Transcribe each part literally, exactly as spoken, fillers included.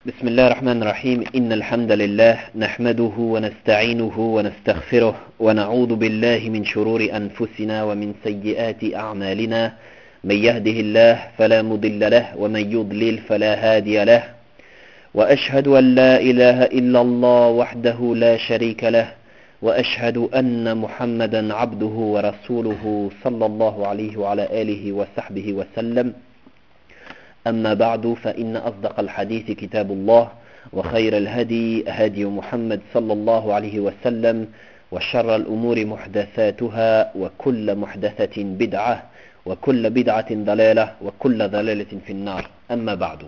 بسم الله الرحمن الرحيم إن الحمد لله نحمده ونستعينه ونستغفره ونعوذ بالله من شرور أنفسنا ومن سيئات أعمالنا من يهده الله فلا مضل له ومن يضلل فلا هادي له وأشهد أن لا إله إلا الله وحده لا شريك له وأشهد أن محمدا عبده ورسوله صلى الله عليه وعلى آله وصحبه وسلم. أما بعد فإن أصدق الحديث كتاب الله وخير الهدي هدي محمد صلى الله عليه وسلم وشر الأمور محدثاتها وكل محدثة بدعة وكل بدعة ضلالة وكل ضلالة في النار. أما بعد.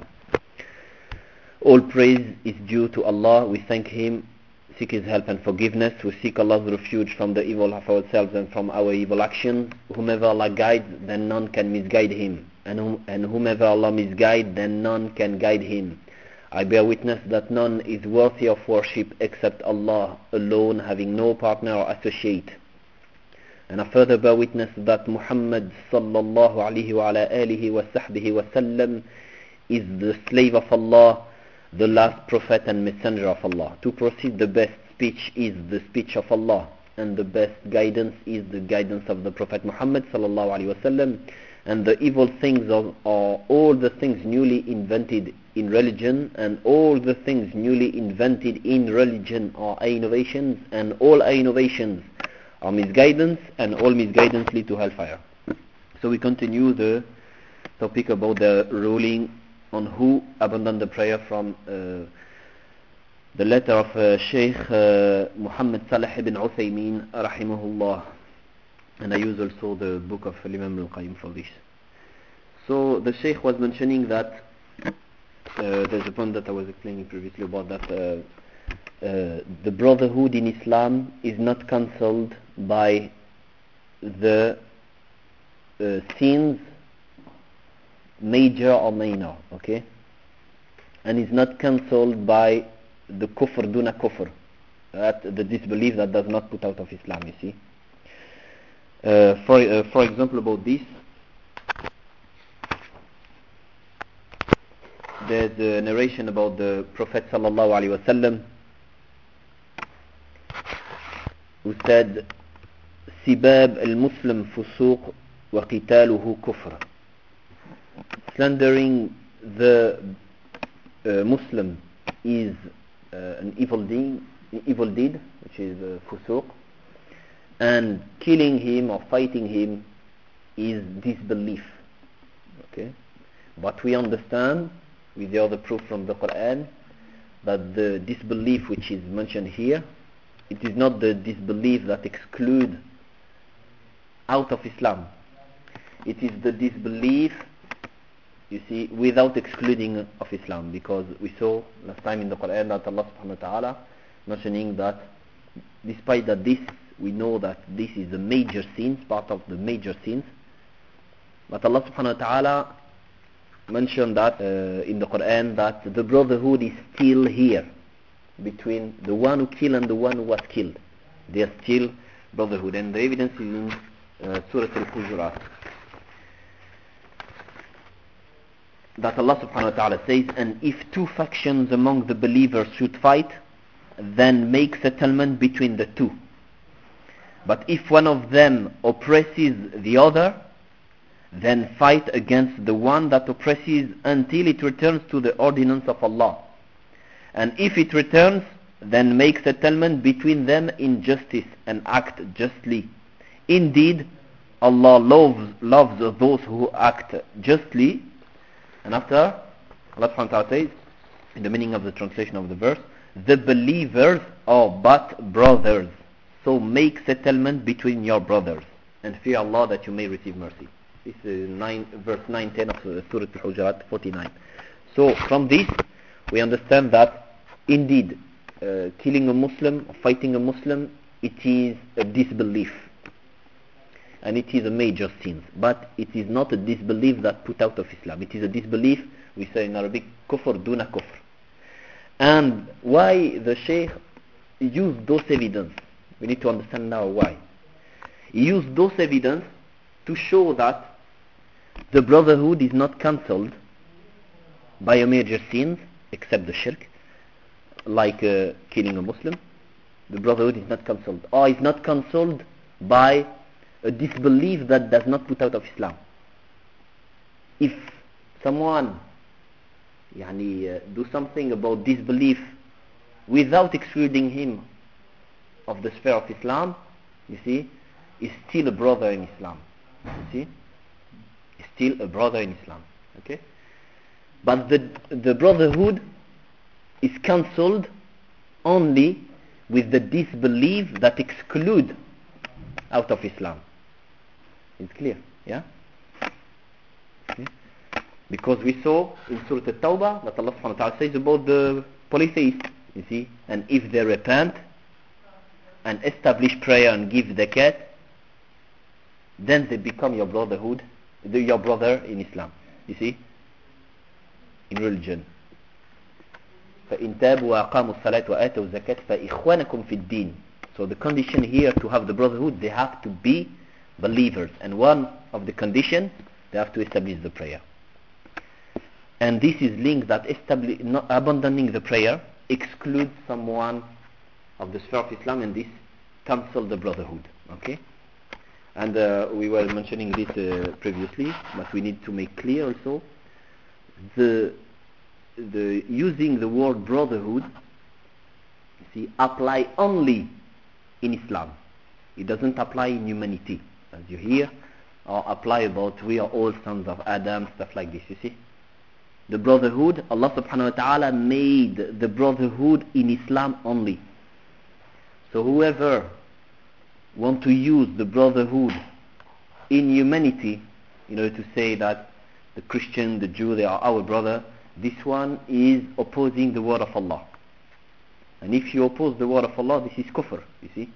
All praise is due to Allah. We thank Him, seek His help and forgiveness. We seek Allah's refuge from the evil of ourselves and from our evil actions. Whomever Allah guides, then none can misguide him. And, whom, and whomever Allah misguide, then none can guide him. I bear witness that none is worthy of worship except Allah alone, having no partner or associate. And I further bear witness that Muhammad sallallahu alayhi wa ala alihi wa sahbihi wa sallam is the slave of Allah, the last prophet and messenger of Allah. To proceed, the best speech is the speech of Allah, and the best guidance is the guidance of the Prophet Muhammad sallallahu alayhi wa sallam. And the evil things of, are all the things newly invented in religion, and all the things newly invented in religion are innovations, and all innovations are misguidance, and all misguidance lead to hellfire. So we continue the topic about the ruling on who abandoned the prayer from uh, the letter of uh, Sheikh uh, Muhammad Salih ibn Uthaymeen rahimahullah. And I use also the book of Imam al-Qayyim for this. So the Shaykh was mentioning that uh, there's a point that I was explaining previously about that uh, uh, the brotherhood in Islam is not cancelled by the uh, sins, major or minor, okay? And is not cancelled by the kufr duna kufr, that the disbelief that does not put out of Islam, you see. Uh, for uh, for example, about this, there's a narration about the Prophet sallallahu alaihi wasallam who said, "Sibab al-Muslim fusuq wa qitaluhu kufr." Slandering the uh, Muslim is uh, an evil deed, evil deed, which is uh, fusuq. And killing him or fighting him is disbelief. Okay? But we understand, with the other proof from the Quran, that the disbelief which is mentioned here, it is not the disbelief that excludes out of Islam. It is the disbelief, you see, without excluding of Islam. Because we saw last time in the Quran that Allah subhanahu wa ta'ala mentioning that despite that this we know that this is a major sin, part of the major sins. But Allah subhanahu wa ta'ala mentioned that uh, in the Quran that the brotherhood is still here between the one who killed and the one who was killed. They are still brotherhood. And the evidence is in uh, Surah Al-Hujurat. That Allah subhanahu wa ta'ala says, "And if two factions among the believers should fight, then make settlement between the two. But if one of them oppresses the other, then fight against the one that oppresses until it returns to the ordinance of Allah. And if it returns, then make settlement between them in justice and act justly. Indeed, Allah loves, loves those who act justly." And after, Allah subhanahu wa ta'ala says, in the meaning of the translation of the verse, "The believers are but brothers. So make settlement between your brothers, and fear Allah that you may receive mercy." This is nine, verse nine ten of uh, Surah Al-Hujurat forty-nine. So from this, we understand that indeed, uh, killing a Muslim, fighting a Muslim, it is a disbelief. And it is a major sin. But it is not a disbelief that put out of Islam. It is a disbelief, we say in Arabic, kufr duna kufr. And why the Shaykh used those evidence? We need to understand now why. He used those evidence to show that the brotherhood is not cancelled by a major sin, except the shirk, like uh, killing a Muslim, the brotherhood is not cancelled, or is not cancelled by a disbelief that does not put out of Islam. If someone yani, uh, do something about disbelief without excluding him of the sphere of Islam, you see, is still a brother in Islam. You see, is still a brother in Islam. Okay, but the the brotherhood is cancelled only with the disbelief that exclude out of Islam. It's clear, yeah? Okay. Because we saw in Surah At-Tawbah that Allah subhanahu wa ta'ala says about the polytheists, you see, and if they repent and establish prayer and give zakat, then they become your brotherhood, your brother in Islam, you see, in religion. فَإِن تَابُوا وَأَقَامُوا الصَّلَاةَ وَآتَوُا الزَّكَاةَ فَإِخْوَانَكُمْ فِي الدِّينِ. So the condition here to have the brotherhood, they have to be believers, and one of the conditions, they have to establish the prayer. And this is linked that establish, not abandoning the prayer excludes someone of the sphere of Islam, and this cancels the brotherhood. Okay, and uh, we were mentioning this uh, previously, but we need to make clear also the the using the word brotherhood, see, apply only in Islam. It doesn't apply in humanity, as you hear, or apply about we are all sons of Adam, stuff like this. You see, the brotherhood, Allah subhanahu wa ta'ala made the brotherhood in Islam only. So whoever want to use the brotherhood in humanity in order to say that the Christian, the Jew, they are our brother, this one is opposing the word of Allah. And if you oppose the word of Allah, this is kufr, you see.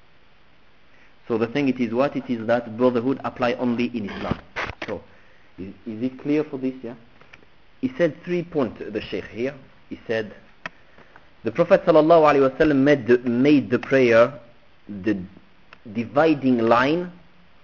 So the thing it is what? It is that brotherhood apply only in Islam. So, is, is it clear for this, yeah? He said three points, the Shaykh here. He said, the Prophet sallallahu alaihi wasallam made the, made the prayer the dividing line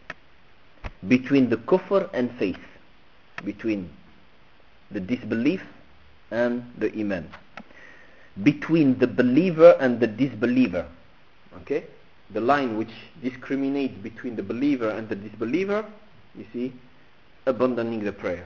between the kufr and faith, between the disbelief and the iman, between the believer and the disbeliever. Okay, the line which discriminates between the believer and the disbeliever, you see, abandoning the prayer.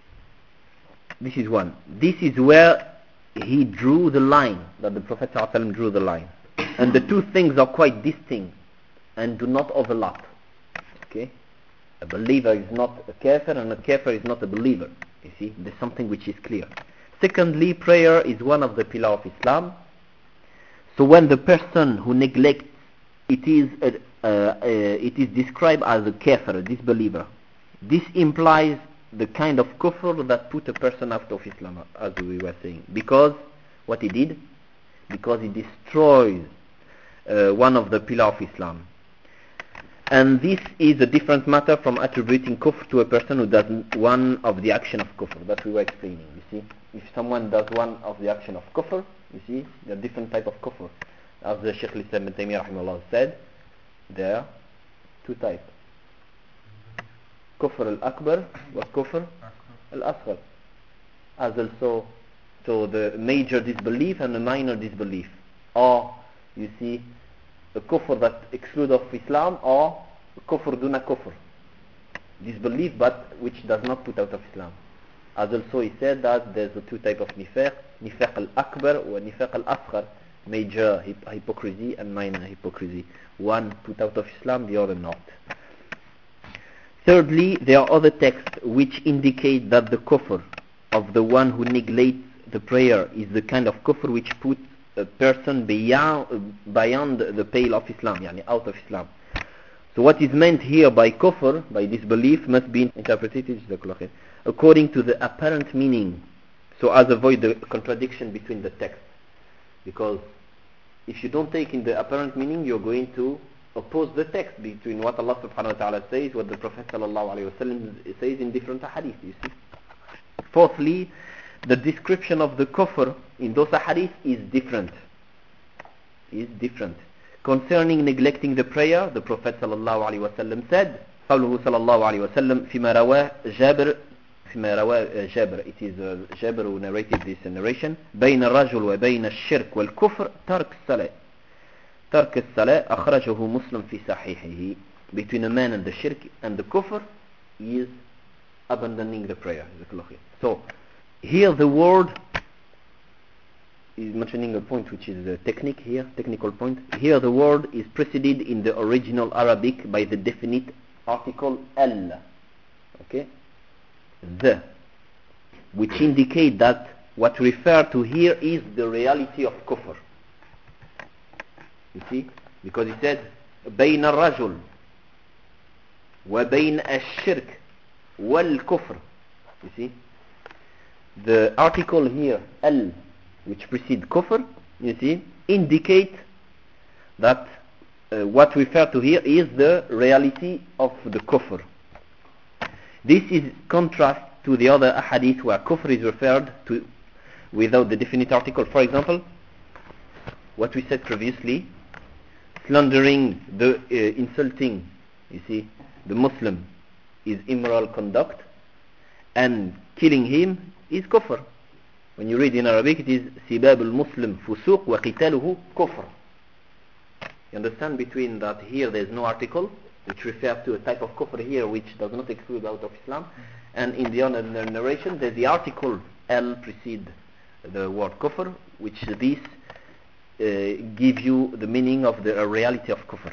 This is one. This is where he drew the line, that the Prophet ﷺ drew the line, and the two things are quite distinct and do not overlap. Okay, a believer is not a kafir, and a kafir is not a believer. You see, there's something which is clear. Secondly, prayer is one of the pillars of Islam. So when the person who neglects it is a, uh, uh, it is described as a kafir, a disbeliever. This implies the kind of kufr that put a person out of Islam, as we were saying, because what he did, because he destroys uh, one of the pillars of Islam. And this is a different matter from attributing kufr to a person who does one of the action of kufr that we were explaining. You see, if someone does one of the action of kufr, you see, there are different type of kufr. As the Shaykh al-Islam ibn Taymiyyah rahimahullah said, there are two types: kufr al-akbar wa kufr al-asghar. As also, so the major disbelief and the minor disbelief, or you see, a kufr that excludes of Islam, or kufr duna kufr, disbelief but which does not put out of Islam. As also he said that there's a two type of nifaq, nifaq al-akbar or nifaq al-asghar, major hip- hypocrisy and minor hypocrisy. One put out of Islam, the other not. Thirdly, there are other texts which indicate that the kufr of the one who neglects the prayer is the kind of kufr which puts a person beyond, beyond the pale of Islam, yani out of Islam. So what is meant here by kufr, by disbelief, must be interpreted according to the apparent meaning, so as avoid the contradiction between the texts. Because if you don't take in the apparent meaning, you're going to oppose the text between what Allah subhanahu wa ta'ala says, what the Prophet sallallahu alayhi wa sallam says in different hadith, you see. Fourthly, the description of the kufr in those hadith is different. Is different. Concerning neglecting the prayer, the Prophet sallallahu alayhi wa sallam said, قوله صلى الله عليه وسلم فيما رواه جابر حديث ما رواه جابر, it is uh, Jabir who narrated this narration. بين الرجل وبين الشرك والكفر ترك الصلاة. ترك الصلاة أخرجه مسلم في صحيحه. Between a man and the shirk and the kufr is abandoning the prayer. So here the word is mentioning a point which is a technique here, technical point. Here the word is preceded in the original Arabic by the definite article al, okay, the, which indicate that what referred to here is the reality of kufr. You see, because it says بين الرجل وبين الشرك والكفر. You see, the article here al, which precedes kufr, you see, indicate that uh, what referred to here is the reality of the kufr. This is contrast to the other hadith where kufr is referred to without the definite article. For example, what we said previously, slandering, the uh, insulting, you see, the Muslim is immoral conduct, and killing him is kufr. When you read in Arabic, it is سباب المسلم فسوق وقتاله كفر. You understand between that here there is no article which refers to a type of kufr here which does not exclude out of Islam, and in the other narration there is the article al precede the word kufr, which this uh, give you the meaning of the uh, reality of kufr.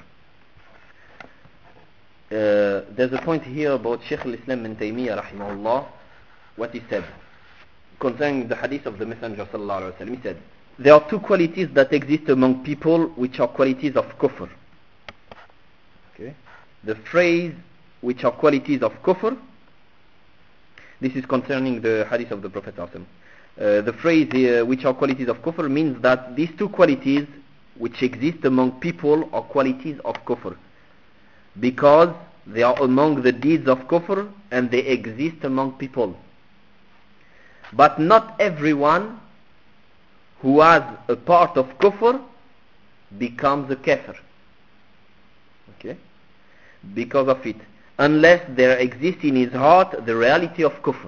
Uh, there's a point here about Shaykh al-Islam ibn Taymiyyah rahimahullah, what he said concerning the hadith of the Messenger sallallahu alaihi wasallam. He said, there are two qualities that exist among people which are qualities of kufr. Okay. The phrase which are qualities of kufr, this is concerning the hadith of the Prophet sallallahu alaihi wasallam. Uh, the phrase uh, which are qualities of kufr means that these two qualities which exist among people are qualities of kufr, because they are among the deeds of kufr and they exist among people. But not everyone who has a part of kufr becomes a kafir. Okay? Because of it. Unless there exists in his heart the reality of kufr.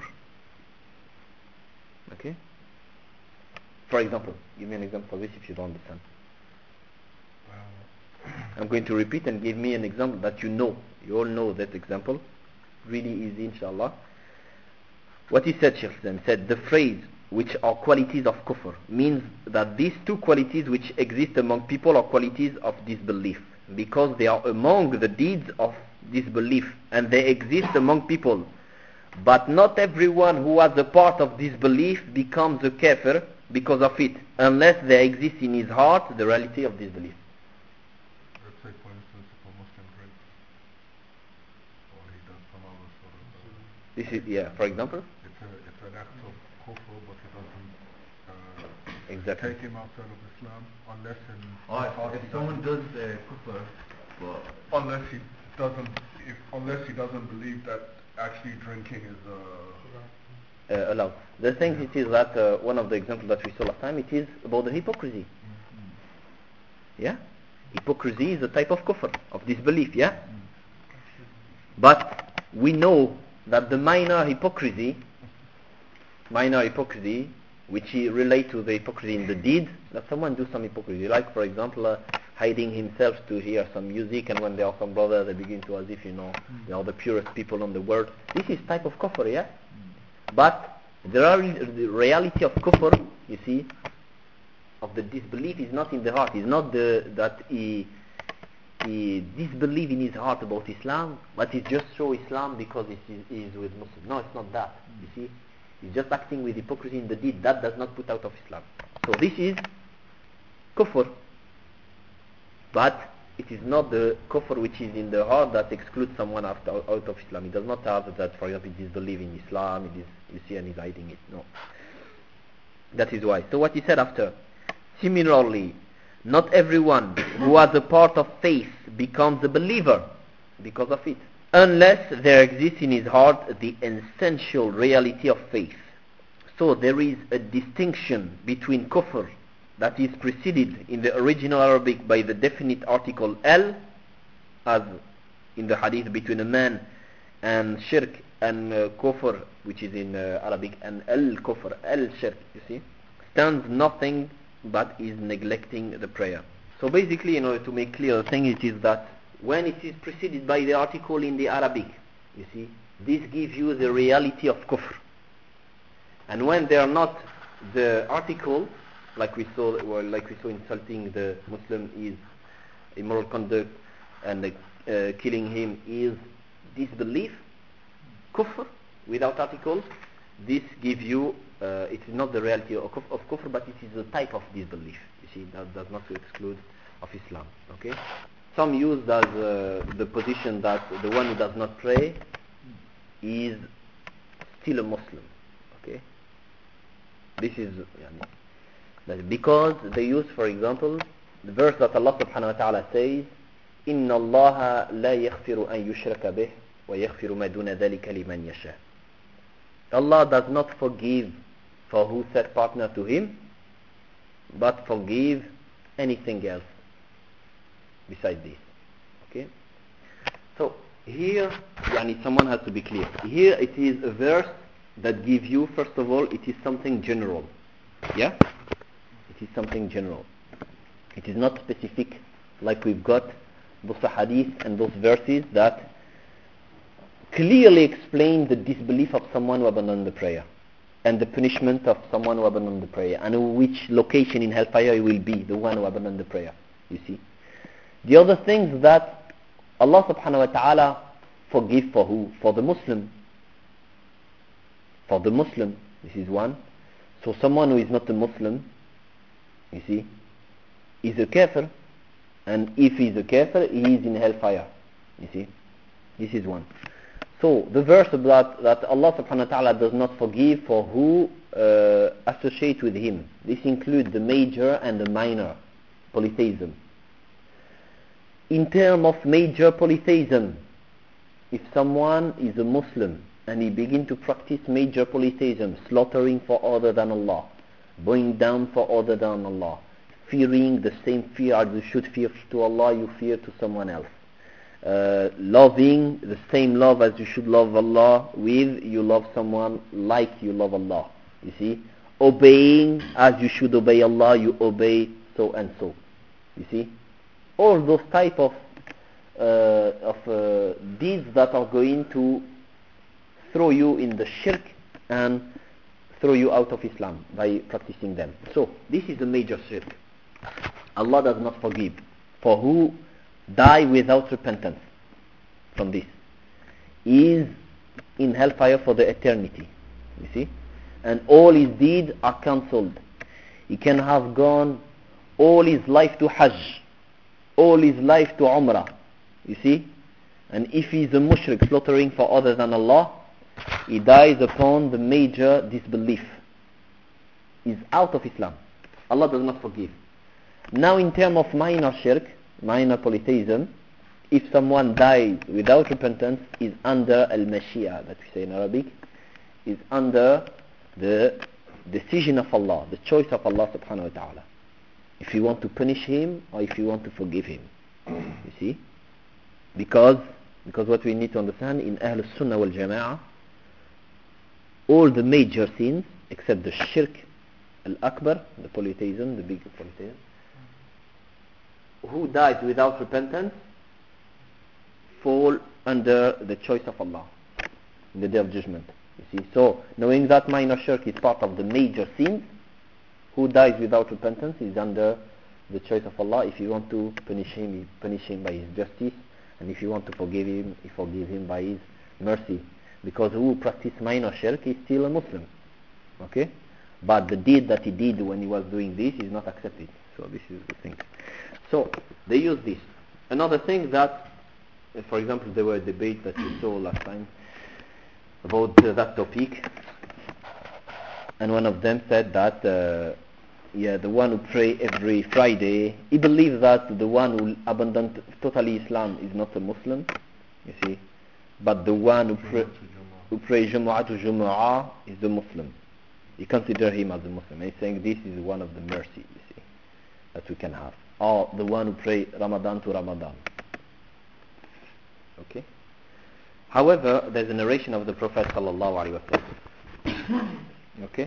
Okay? For example, give me an example of this if you don't understand. I'm going to repeat and give me an example that you know. You all know that example. Really easy, inshallah. What he said, Shaykh Islam said, the phrase which are qualities of kufr means that these two qualities which exist among people are qualities of disbelief, because they are among the deeds of disbelief and they exist among people. But not everyone who has a part of disbelief becomes a kafir because of it, unless there exists in his heart the reality of disbelief. Let's say, for instance, if a Muslim drinks, or he does some other sort of... Uh, this is, yeah, for example? It's, a, it's an act of kufr, but it doesn't uh, exactly. take him outside of Islam, unless in... Oh, if, if someone does uh, kufr, but... Unless he doesn't, if, unless he doesn't believe that actually drinking is uh, uh, allowed. The thing it is that uh, one of the examples that we saw last time, it is about the hypocrisy. Mm-hmm. Yeah? Hypocrisy is a type of kufr, of disbelief, yeah? Mm-hmm. But we know that the minor hypocrisy, minor hypocrisy, which relate to the hypocrisy in the deed, that someone do some hypocrisy, like for example, uh, hiding himself to hear some music, and when there are some brothers, they begin to as if, you know, mm. they are the purest people on the world. This is type of kufr, yeah? Mm. But the, re- the reality of kufr, you see, of the disbelief is not in the heart. It's not the that he, he disbelieve in his heart about Islam, but he just show Islam because he is, he is with Muslims. No, it's not that. Mm. You see, he's just acting with hypocrisy in the deed. That does not put out of Islam. So this is kufr. But it is not the kufr which is in the heart that excludes someone out, out of Islam. It does not have that, for example, he disbelieves in Islam, it is, you see, and he's hiding it. No. That is why. So what he said after, similarly, not everyone who has a part of faith becomes a believer because of it, unless there exists in his heart the essential reality of faith. So there is a distinction between kufr that is preceded in the original Arabic by the definite article al, as in the hadith between a man and shirk and uh, kufr, which is in uh, Arabic, and al-kufr, al-shirk, you see, stands nothing but is neglecting the prayer. So basically, in order to make clear the thing, it is that when it is preceded by the article in the Arabic, you see, this gives you the reality of kufr. And when they are not the article, like we saw, or like we saw insulting the Muslim is immoral conduct, and uh, killing him is disbelief, kufr, without articles, this gives you, uh, it is not the reality of, of kufr, but it is a type of disbelief. You see, that does not exclude of Islam. Okay? Some use as uh, the position that the one who does not pray is still a Muslim. Okay? This is yani, that because they use, for example, the verse that Allah subhanahu wa ta'ala says, إِنَّ اللَّهَ لَا يَغْفِرُ أَن يُشْرَكَ بِهِ وَيَغْفِرُ مَا دُونَ ذَلِكَ لِمَنْ يَشَاءُ. Allah does not forgive for who set partner to him, but forgive anything else besides this. Okay? So here, yani, someone has to be clear. Here it is a verse that gives you, first of all, it is something general. Yeah? It is something general. It is not specific, like we've got those hadith and those verses that clearly explain the disbelief of someone who abandoned the prayer, and the punishment of someone who abandoned the prayer, and which location in hellfire he will be, the one who abandoned the prayer. You see? The other things that Allah subhanahu wa ta'ala forgive for who? For the Muslim. For the Muslim, this is one. So someone who is not a Muslim, you see, is a kafir, and if he is a kafir, he is in hellfire. You see? This is one. So the verse that, that Allah subhanahu wa ta'ala does not forgive for who uh, associate with him. This includes the major and the minor polytheism. In terms of major polytheism, if someone is a Muslim and he begins to practice major polytheism, slaughtering for other than Allah, bowing down for other than Allah, fearing the same fear as you should fear to Allah, you fear to someone else, uh, loving the same love as you should love Allah with, you love someone like you love Allah, you see, obeying as you should obey Allah, you obey so and so, you see, all those type of uh, of uh, deeds that are going to throw you in the shirk and throw you out of Islam by practicing them. So this is a major shirk. Allah does not forgive for who die without repentance from this. He is in hellfire for the eternity. You see? And all his deeds are cancelled. He can have gone all his life to Hajj, all his life to Umrah. You see? And if he is a mushrik slaughtering for other than Allah, he dies upon the major disbelief. He is out of Islam. Allah does not forgive. Now in terms of minor shirk, minor polytheism, if someone dies without repentance, is under al-mashia, that we say in Arabic, is under the decision of Allah, the choice of Allah subhanahu wa ta'ala. If you want to punish him or if you want to forgive him. You see? Because because what we need to understand in Ahl Sunnah wal Jama'ah, all the major sins except the shirk al-akbar, the polytheism, the big polytheism, who dies without repentance fall under the choice of Allah in the day of judgment. You see, so knowing that minor shirk is part of the major sins, who dies without repentance is under the choice of Allah. If you want to punish him, you punish him by his justice, and if you want to forgive him, you forgive him by his mercy, because who practices minor shirk is still a Muslim. Okay, but the deed that he did when he was doing this is not accepted. So this is the thing. So they use this. Another thing that, for example, there were debates that we saw last time about uh, that topic, and one of them said that uh, yeah, the one who pray every Friday, he believes that the one who abandoned totally Islam is not a Muslim, you see, but the one who pray who pray Jumu'ah to Jumu'ah is the Muslim. He consider him as a Muslim. He's saying this is one of the mercy, you see, that we can have. Or the one who pray Ramadan to Ramadan. Okay? However, there's a narration of the Prophet sallallahu alaihi wasallam, okay,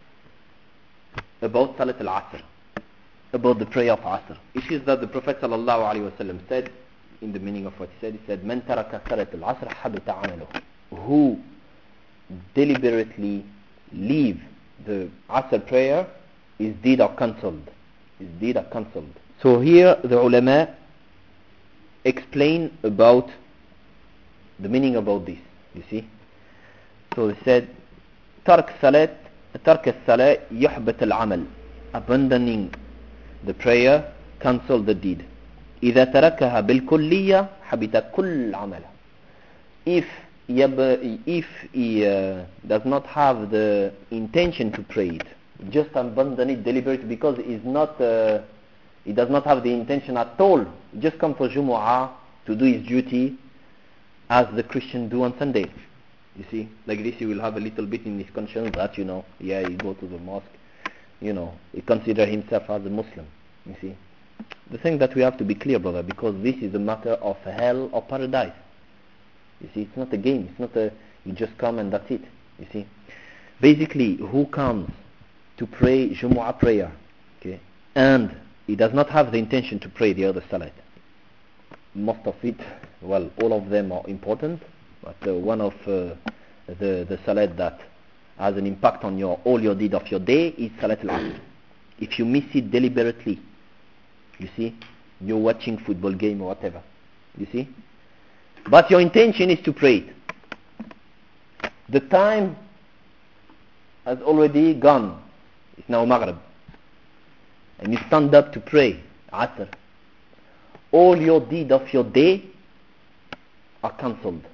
about Salat al-Asr, about the prayer of Asr. It is that the Prophet sallallahu alaihi wasallam said, in the meaning of what he said, he said, "Man taraka Salat al-Asr habita amaluhu." Who deliberately leave the Asr prayer, his deed are cancelled. His deed are cancelled. So here the ulama explain about the meaning about this. You see? So they said, "Tark salat, tark as-salat yuhbat al-amal." Abandoning the prayer, cancel the deed. إذا تركها بالكلية حبط كل عمله. If if he uh, does not have the intention to pray it, just abandon it deliberately because he's not, uh, he does not have the intention at all. Just come for Jumu'ah to do his duty as the Christian do on Sunday. You see, like this he will have a little bit in his conscience that, you know, yeah, he go to the mosque, you know, he consider himself as a Muslim. You see, the thing that we have to be clear, brother, because this is a matter of hell or paradise. You see, it's not a game. It's not a, you just come and that's it. You see, basically, who comes to pray Jumu'ah prayer, okay, and he does not have the intention to pray the other Salat. Most of it, well, all of them are important, but uh, one of uh, the the Salat that has an impact on your all your deed of your day is Salat al-Asr. If you miss it deliberately, you see, you're watching football game or whatever, you see, but your intention is to pray it. The time has already gone. It's now Maghrib. And you stand up to pray Asr. All your deed of your day are cancelled.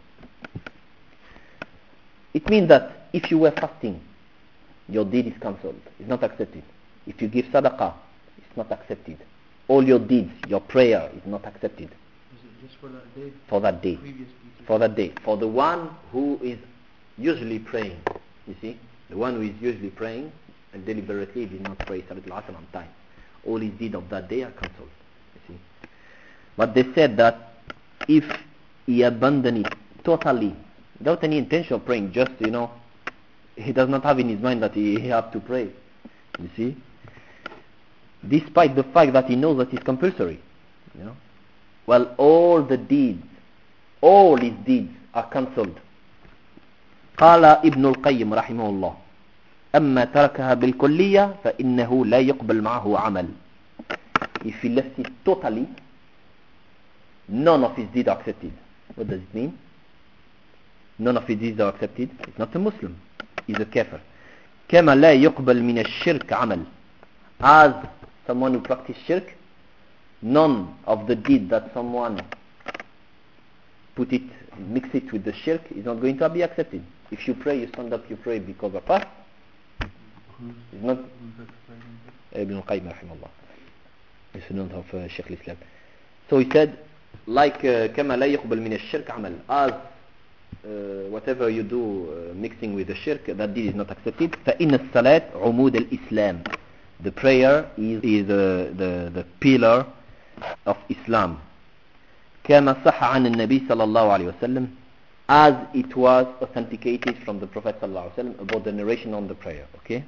It means that if you were fasting, your deed is cancelled. It's not accepted. If you give sadaqah, it's not accepted. All your deeds, your prayer is not accepted. Just for that day? For that day. Previous For that day. For the one who is usually praying, you see, the one who is usually praying and deliberately did not pray Salat al-Asr on time. All his deeds of that day are cancelled. You see. But they said that if he abandoned it totally, without any intention of praying, just, you know, he does not have in his mind that he, he has to pray. You see? Despite the fact that he knows that it's compulsory. You know? Well, all the deeds, all his deeds are cancelled. قال ابن القيم رحمه الله أما تركها بالكلية فإنه لا يقبل معه عمل. If he left it totally, none of his deeds are accepted. What does it mean? None of his deeds are accepted. He's not a Muslim. He's a kafir. كما لا يقبل من الشرك عمل. As someone who practices shirk, none of the deed that someone put it, mix it with the shirk is not going to be accepted. If you pray, you stand up, you pray because of fast. It's not Ibn al-Qayyim rahimahullah, the student of uh, Shaykh al-Islam. So he said, like كما لا يقبل من الشرك عمل, as uh, whatever you do uh, mixing with the shirk, that deed is not accepted. فإن الصلاة عمود الإسلام. The prayer is, is uh, the, the pillar of Islam. كما صح عن النبي صلى الله عليه وسلم, as it was authenticated from the Prophet صلى الله عليه وسلم about the narration on the prayer. Okay.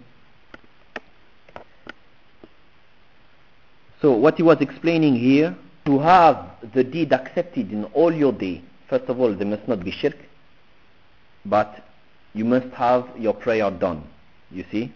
So what he was explaining here, to have the deed accepted in all your day, first of all, there must not be shirk, but you must have your prayer done. You see?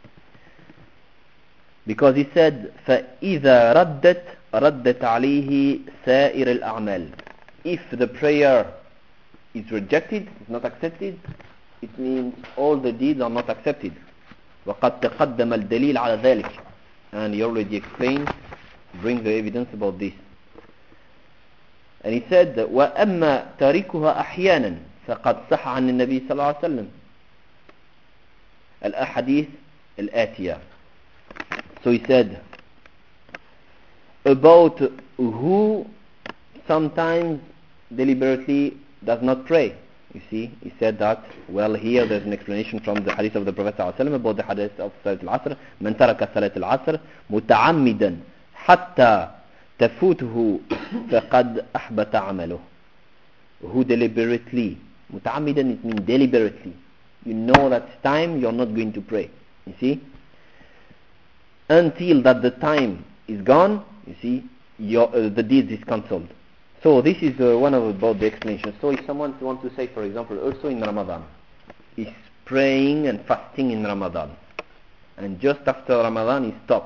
Because he said, فَإِذَا رَدَّتْ رَدَّتْ عَلَيْهِ سَائِرَ الْأَعْمَالِ. If the prayer is rejected, is not accepted, it means all the deeds are not accepted. وَقَدْ تَقَدَّمَ الدَّلِيلَ عَلَى ذَلك. And he already explained, bring the evidence about this. And he said, وَأَمَّا تَارِكُهَا أَحْيَانًا فَقَدْ صَحَ عَنِ النَّبِي صلى الله عليه وسلم الأحاديث الآتية. So he said, about who sometimes deliberately does not pray. You see, he said that, well, here there's an explanation from the hadith of the Prophet ﷺ about the hadith of Salat al-Asr. من ترك صلاة العصر متعمدا حتى تفوته فقد أحبط عمله. Who deliberately Muta'ammidan, it means deliberately. You know that it's time, you're not going to pray. You see? Until that the time is gone, you see, your, uh, the deed is cancelled. So this is uh, one of about the explanation. So if someone wants to say, for example, also in Ramadan, is praying and fasting in Ramadan, and just after Ramadan he stops.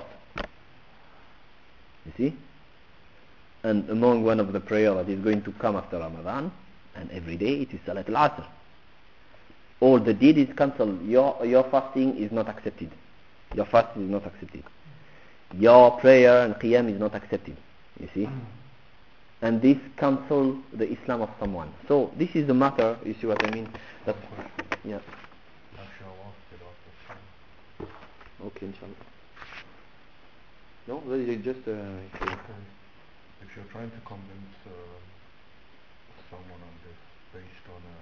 You see? And among one of the prayer that is going to come after Ramadan, and every day it is Salat al-Asr. All the deed is cancelled. Your, your fasting is not accepted. Your fast is not accepted. Your prayer and qiyam is not accepted. You see? And this cancel the Islam of someone. So this is the matter, you see what I mean? That's, yeah. Actually, I asked it after some. Okay, inshallah. No, that is just uh, Okay. If you're trying to convince uh, someone on this based on uh,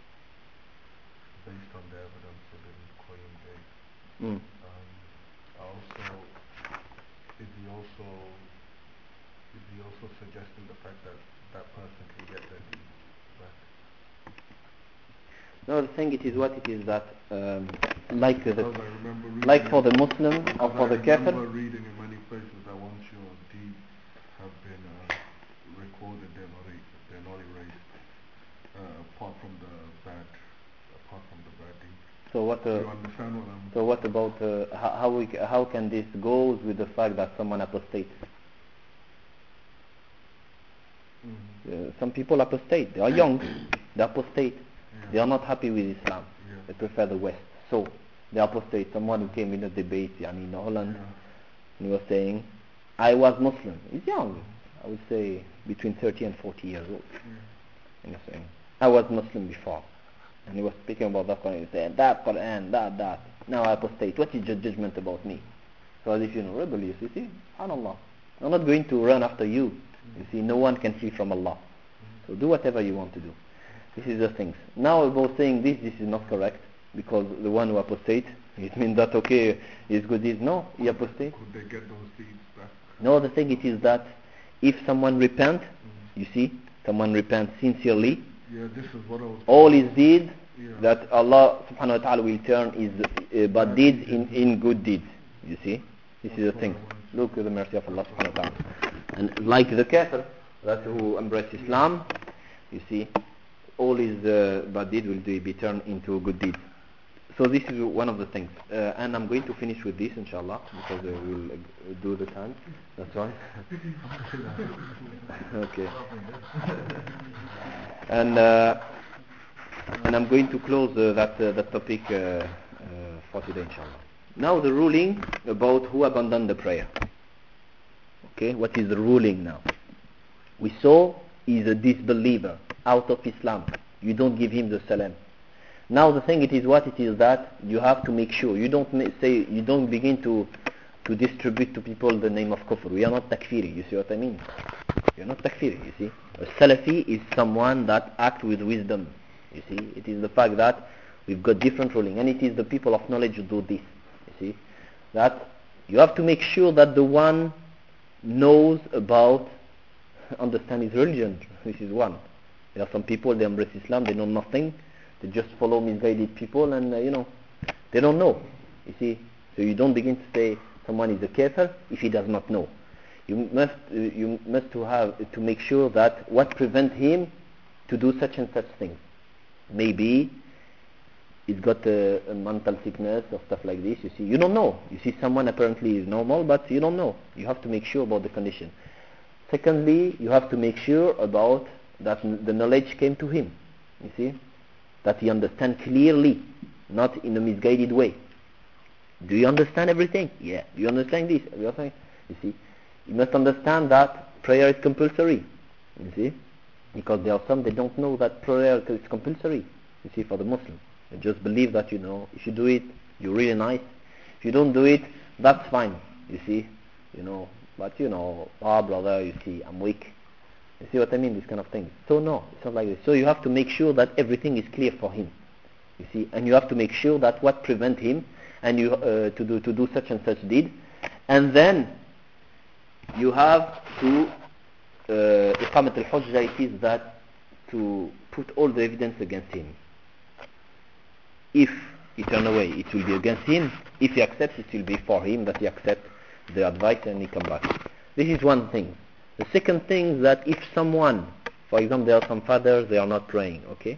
based on the evidence that Ibn Qayyim gave, mm. um, also is he also is he also suggesting the fact that that person can get their deeds back? No, the thing it is what it is that um, like uh, the, Because I remember reading like for in- the Muslim or because for I the kafir. remember reading in many places that once your deeds have been uh, recorded, they're not e- they're not erased. Uh, apart from the bad, apart from the bad deeds. So what? Do Uh, you understand what I'm? so what about uh, how how, we, ca- how can this go with the fact that someone apostates? Mhm. Uh, some people apostate. They are young. They apostate. Yeah. They are not happy with Islam. Yeah. They prefer the West. So they apostate. Someone who came in a debate, yani in Holland, Yeah. and he was saying, "I was Muslim." He's young. I would say between thirty and forty years old. Yeah. And he was saying, "I was Muslim before." And he was speaking about that Quran. He said, "That Quran, that, that. Now I apostate. What is your judgment about me?" So as if you know, rebellious. You see, subhanallah. I'm not going to run after you. You see, no one can flee from Allah. So do whatever you want to do. This is the things. Now about saying this, this is not correct, because the one who apostate, it means that okay, his good deeds. No, he apostate. Could they get those deeds back? No, the thing it is that if someone repent, Mm. you see, someone repents sincerely, Yeah, this is what I was. all his deeds Yeah. that Allah subhanahu wa ta'ala will turn his uh, bad deeds in, in good deeds. You see? This is the That's thing. what I want. Look at the mercy of Allah subhanahu wa ta'ala. And like the kafir, that who embrace Islam, you see, all his uh, bad deeds will be turned into good deeds. So this is one of the things. Uh, and I'm going to finish with this inshallah, because uh, we'll uh, do the time. That's why. Okay. And uh, and I'm going to close uh, that uh, that topic uh, uh, for today, inshallah. Now the ruling about who abandoned the prayer. Okay, what is the ruling now? We saw he's a disbeliever out of Islam. You don't give him the salam. Now the thing it is what it is that you have to make sure you don't ma- say you don't begin to to distribute to people the name of kufr. We are not takfiri. You see what I mean? You're not takfiri. You see, a Salafi is someone that acts with wisdom. You see, it is the fact that we've got different ruling, and it is the people of knowledge who do this. You see, that you have to make sure that the one knows about, understand his religion. This is one. There are some people, they embrace Islam, they know nothing, they just follow misguided people, and uh, you know, they don't know. You see, so you don't begin to say someone is a kafir if he does not know. You must uh, you must to have to make sure that what prevents him to do such and such things. Maybe he's got a, a mental sickness or stuff like this. You see, you don't know. You see, someone apparently is normal, but you don't know. You have to make sure about the condition. Secondly, you have to make sure about that the knowledge came to him. You see, that he understands clearly, not in a misguided way. Do you understand everything? Yeah. Do you understand this? You see, you must understand that prayer is compulsory. You see, because there are some they don't know that prayer is compulsory. You see, for the Muslim, they just believe that you know if you do it, you're really nice. If you don't do it, that's fine. You see, you know. But you know, ah, brother, you see, I'm weak. You see what I mean? This kind of thing. So no, it's not like this. So you have to make sure that everything is clear for him. You see, and you have to make sure that what prevent him and you uh, to do to do such and such deed, and then you have to iqamat al-hujjah. It is that to put all the evidence against him. If he turn away, it will be against him. If he accepts, it will be for him that he accepts the advice and he come back. This is one thing. The second thing is that if someone, for example, there are some fathers, they are not praying, okay?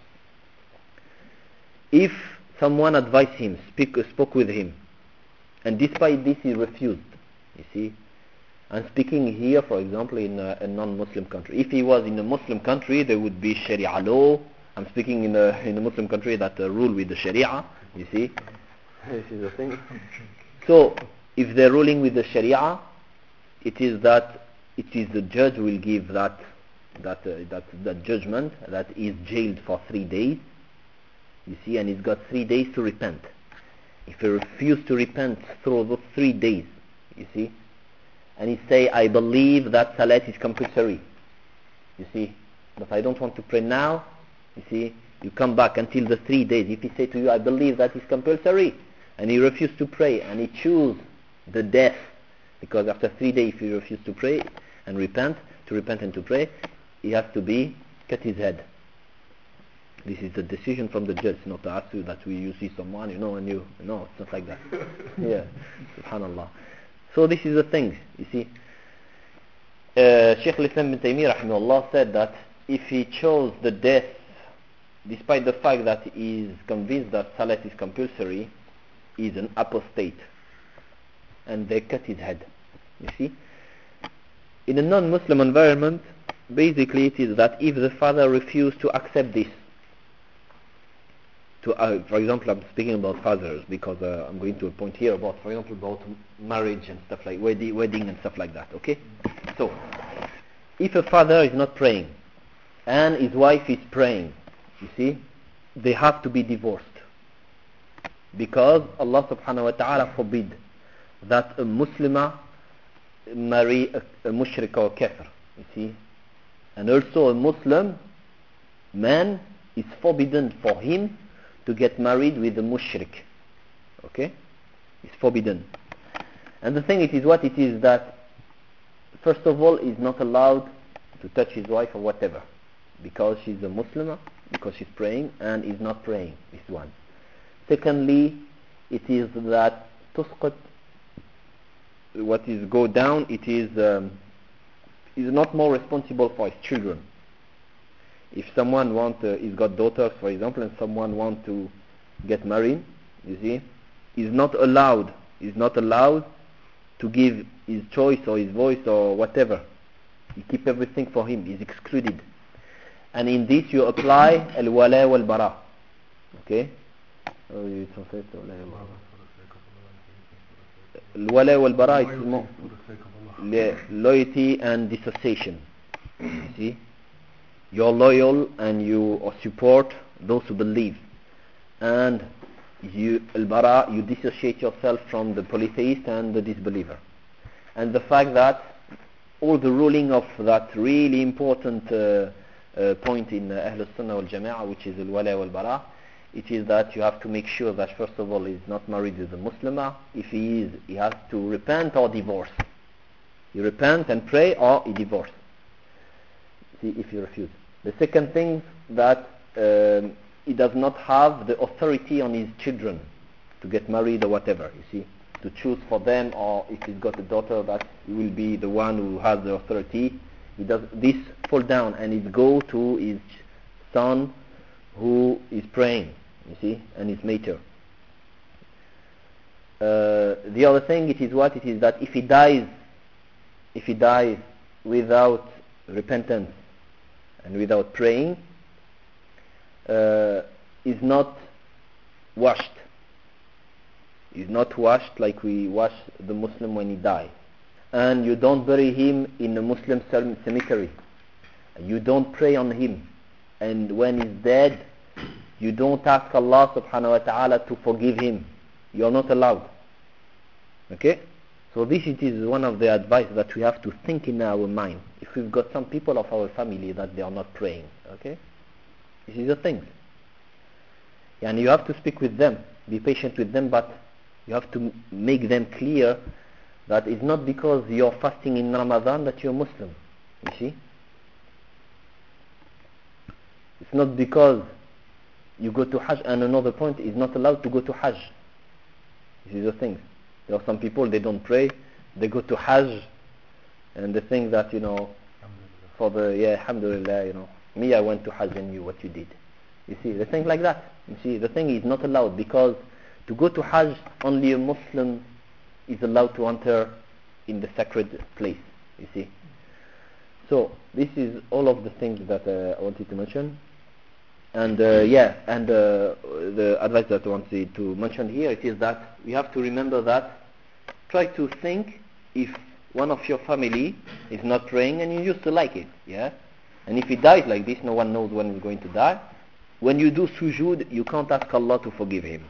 If someone advised him, speak, spoke with him, and despite this he refused, you see, I'm speaking here, for example, in a, a non-Muslim country. If he was in a Muslim country, there would be Sharia law. I'm speaking in a, in a Muslim country that uh, rule with the Sharia, you see. This is the thing. So, if they're ruling with the Sharia, it is that it is the judge who will give that that uh, that that judgment that is jailed for three days. You see, and he's got three days to repent. If he refuses to repent through those three days, you see, and he say, I believe that salat is compulsory, you see, but I don't want to pray now, you see, you come back until the three days. If he say to you, I believe that is compulsory, and he refuses to pray, and he choose the death, because after three days if he refuses to pray and repent, to repent and to pray, he has to be cut his head. This is the decision from the judge, not us, that we, you see someone, you know, and you, no, it's not like that. Yeah, subhanallah. So this is the thing, you see. Uh, Shaykh al-Islam ibn Taymiyyah rahimahullah said that if he chose the death, despite the fact that he is convinced that salat is compulsory, he is an apostate, and they cut his head, you see. In a non-Muslim environment, basically it is that if the father refuses to accept this, to, uh, for example, I'm speaking about fathers because uh, I'm going to a point here about, for example, about marriage and stuff like wedding, wedding and stuff like that. Okay, so if a father is not praying and his wife is praying, you see, they have to be divorced because Allah Subhanahu wa Taala forbid that a Muslimah marry a, a mushrik or a kafir. You see, and also a Muslim man is forbidden for him to get married with a mushrik. Okay? It's forbidden. And the thing it is what it is that first of all he's not allowed to touch his wife or whatever because she's a Muslimah, because she's praying and is not praying. This one. Secondly, it is that tusqat, what is go down, it is um, is not more responsible for his children. If someone want, uh, he's got daughters, for example, and someone want to get married, you see, he's not allowed, he's not allowed to give his choice or his voice or whatever. You keep everything for him. He's excluded. And in this you apply al-wala wal-bara. Okay? Oh, you translate al-wala wal-bara is more loyalty and dissociation. You see? You're loyal and you support those who believe, and you al-bara, you dissociate yourself from the polytheist and the disbeliever. And the fact that all the ruling of that really important uh, uh, point in uh, Ahl al-Sunnah wal-Jama'ah, which is al-wala wal-bara, it is that you have to make sure that first of all he is not married with a Muslimah. If he is, he has to repent or divorce. You repent and pray, or he divorce. See, if you refuse. The second thing, that um, he does not have the authority on his children to get married or whatever, you see, to choose for them, or if he's got a daughter, that he will be the one who has the authority. He does this fall down and it go to his son who is praying, you see, and his mater. Uh, the other thing, it is what it is that if he dies, if he dies without repentance and without praying, uh, is not washed. Is not washed like we wash the Muslim when he dies. And you don't bury him in a Muslim cemetery. You don't pray on him. And when he's dead, you don't ask Allah subhanahu wa ta'ala to forgive him. You are not allowed. Okay? So this it is one of the advice that we have to think in our mind. If we've got some people of our family that they are not praying, okay? This is the thing. And you have to speak with them, be patient with them, but you have to make them clear that it's not because you're fasting in Ramadan that you're Muslim. You see? It's not because you go to Hajj, and another point is not allowed to go to Hajj. This is the thing. There are some people, they don't pray, they go to Hajj, and they think that, you know, for the, yeah, alhamdulillah, you know, me, I went to Hajj and you, what you did. You see, the thing like that. You see, the thing is not allowed, because to go to Hajj, only a Muslim is allowed to enter in the sacred place, you see. So, this is all of the things that uh, I wanted to mention. And uh, yeah, and uh, the advice that I wanted to mention here, it is that we have to remember that try to think if one of your family is not praying and you used to like it, yeah? And if he dies like this, no one knows when he's going to die. When you do sujood, you can't ask Allah to forgive him.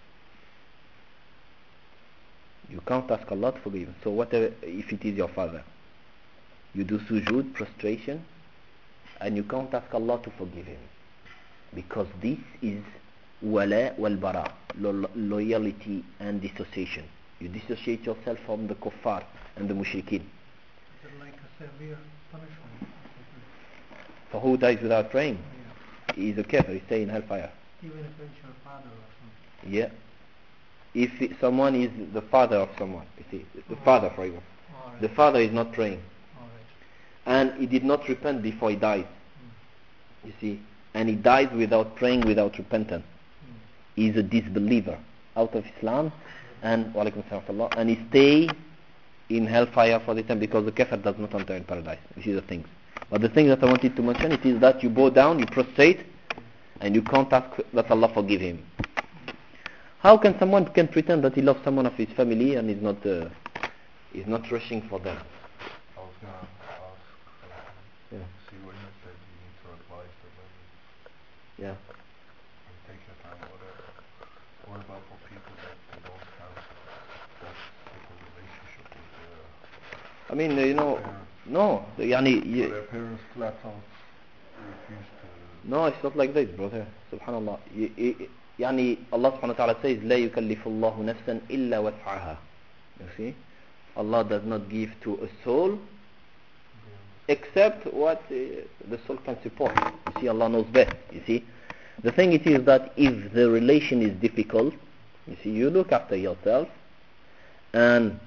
You can't ask Allah to forgive him. So whatever, if it is your father, you do sujood, prostration, and you can't ask Allah to forgive him. Because this is wala wal bara, lo- loyalty and dissociation. You dissociate yourself from the kuffar and the mushrikeen. Is it like a severe punishment? For who dies without praying, Yeah. he is a kafir, he stays in hellfire. Even if it's your father or something. Yeah. If it, someone is the father of someone, you see, the father for example, All right. the father is not praying, All right. and he did not repent before he dies, you see, and he dies without praying, without repentance. Mm. He is a disbeliever out of Islam, and wa alaikum salam wa rahmatullah, and he stay in hellfire for the time, because the kafir does not enter in paradise. This is the things. But the thing that I wanted to mention, it is that you bow down, you prostrate, and you can't ask that Allah forgive him. How can someone can pretend that he loves someone of his family and is not uh, is not rushing for them? I was gonna ask, um, Yeah. see when you said you need to advise them and, Yeah. and take your time or whatever. What about for people that they don't have that type of relationship with their I mean, uh, you know, parents? no, yani, So you, their parents flat out refuse to. no, it's not like this, brother. Subhanallah. Y- y- Yani, Allah subhanahu wa ta'ala says, لا يكلف الله نفسا إلا وسعها. You see? Allah does not give to a soul except what uh, the soul can support. You see, Allah knows best. You see? The thing it is that if the relation is difficult, you see, you look after yourself and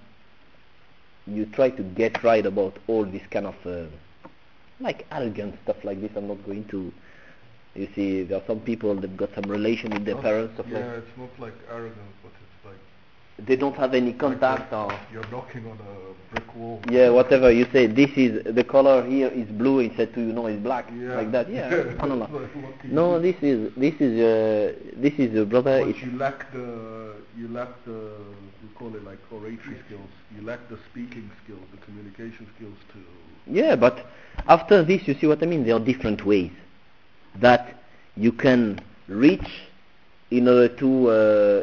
you try to get right about all this kind of uh, like arrogant stuff like this. I'm not going to. You see, there are some people that got some relation with their Not- parents, stuff yeah, like it's not like arrogance, but it's like they don't have any contact like or you're, you're knocking on a brick wall. yeah, whatever you say. This is the color here is blue. He said to you, no, it's black, Yeah. like that. Yeah, Yeah, subhanallah. it's like, what do you No, do? this is this is uh, this is uh, brother. But It's, you lack the you lack the we call it like oratory skills. You lack the speaking skills, the communication skills to. yeah, but after this, you see what I mean. There are different ways that you can reach in order to uh,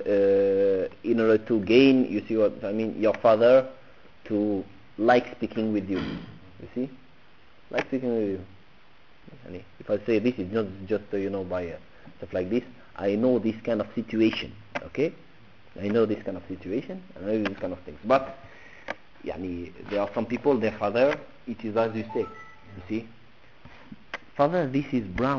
uh, in order to gain. You see what I mean? Your father to like speaking with you. You see, like speaking with you. Yani, if I say this is not just uh, you know by uh, stuff like this, I know this kind of situation. Okay, I know this kind of situation, and I know this kind of things. But yani, there are some people, their father, it is as you say. You see, father, this is brown.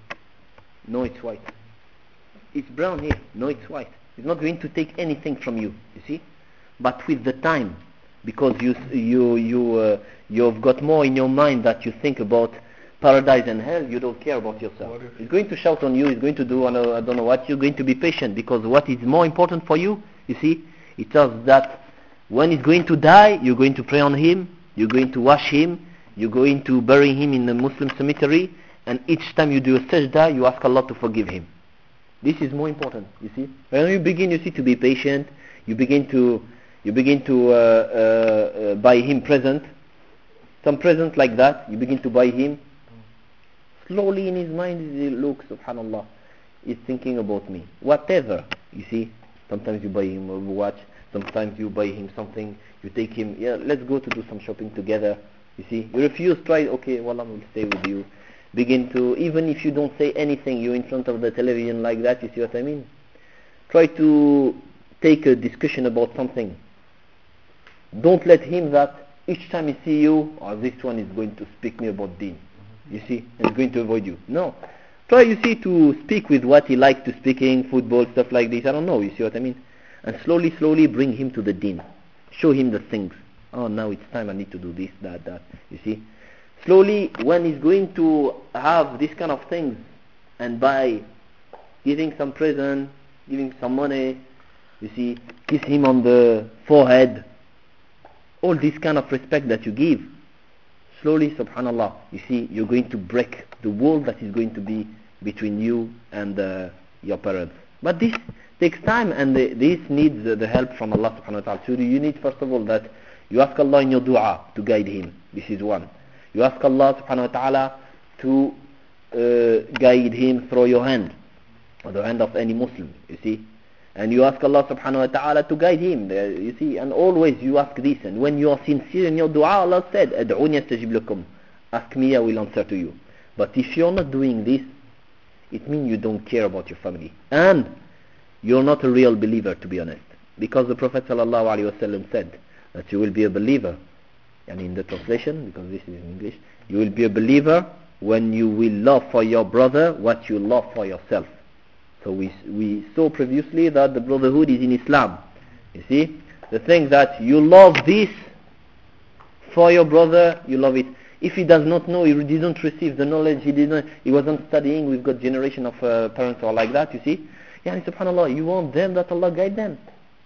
No, it's white. It's brown here. No, it's white. He's not going to take anything from you. You see, but with the time, because you you you uh, you've got more in your mind that you think about paradise and hell, you don't care about yourself. What if- He's going to shout on you. He's going to do I don't know, I don't know what. You're going to be patient, because what is more important for you, you see, it tells that when he's going to die, you're going to pray on him. You're going to wash him. You're going to bury him in the Muslim cemetery. And each time you do a sajda, you ask Allah to forgive him. This is more important, you see. When you begin, you see, to be patient, you begin to you begin to uh, uh, uh, buy him present, some present like that. You begin to buy him. Slowly in his mind, he looks, subhanallah, he's thinking about me. Whatever, you see. Sometimes you buy him a watch. Sometimes you buy him something. You take him. Yeah, let's go to do some shopping together. You see. You refuse. Try. Okay, well, I will stay with you. Begin to, even if you don't say anything, you're in front of the television like that, you see what I mean? Try to take a discussion about something. Don't let him that each time he see you, or oh, this one is going to speak me about deen. You see, and he's going to avoid you. No. Try, you see, to speak with what he likes to speaking, football, stuff like this. I don't know, you see what I mean? And slowly, slowly bring him to the deen. Show him the things. Oh, now it's time I need to do this, that, that. You see? Slowly, when he's going to have this kind of things, and by giving some present, giving some money, you see, kiss him on the forehead, all this kind of respect that you give, slowly, subhanallah, you see, you're going to break the wall that is going to be between you and uh, your parents. But this takes time, and the, this needs uh, the help from Allah subhanahu wa ta'ala. So you need, first of all, that you ask Allah in your dua to guide him. This is one. You ask Allah subhanahu wa ta'ala to uh, guide him through your hand, or the hand of any Muslim, you see. And you ask Allah subhanahu wa ta'ala to guide him, you see. And always you ask this. And when you are sincere in your dua, Allah said, أَدْعُونِي أَسْتَجِبْ لَكُمْ. Ask me, I will answer to you. But if you're not doing this, it means you don't care about your family. And you're not a real believer, to be honest. Because the Prophet sallallahu alaihi wasallam said that you will be a believer. And in the translation, because this is in English, you will be a believer when you will love for your brother what you love for yourself. So we we saw previously that the brotherhood is in Islam. You see, the thing that you love this for your brother, you love it. If he does not know, he didn't receive the knowledge, he didn't, he wasn't studying. We've got generation of uh, parents who are like that. You see, yeah, subhanallah, you want them that Allah guide them.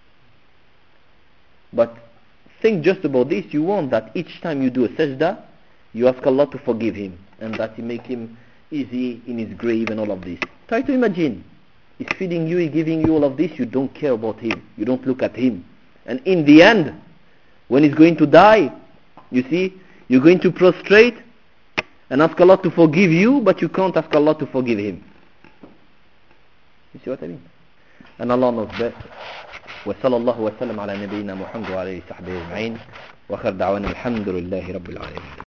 But think just about this. You want that each time you do a sajda, you ask Allah to forgive him, and that He make him easy in his grave and all of this. Try to imagine. He's feeding you, he's giving you all of this, you don't care about him. You don't look at him. And in the end, when he's going to die, you see, you're going to prostrate and ask Allah to forgive you, but you can't ask Allah to forgive him. You see what I mean? And Allah knows best. وصلى الله وسلم على نبينا محمد وعلى آله وصحبه أجمعين وآخر دعوانا الحمد لله رب العالمين.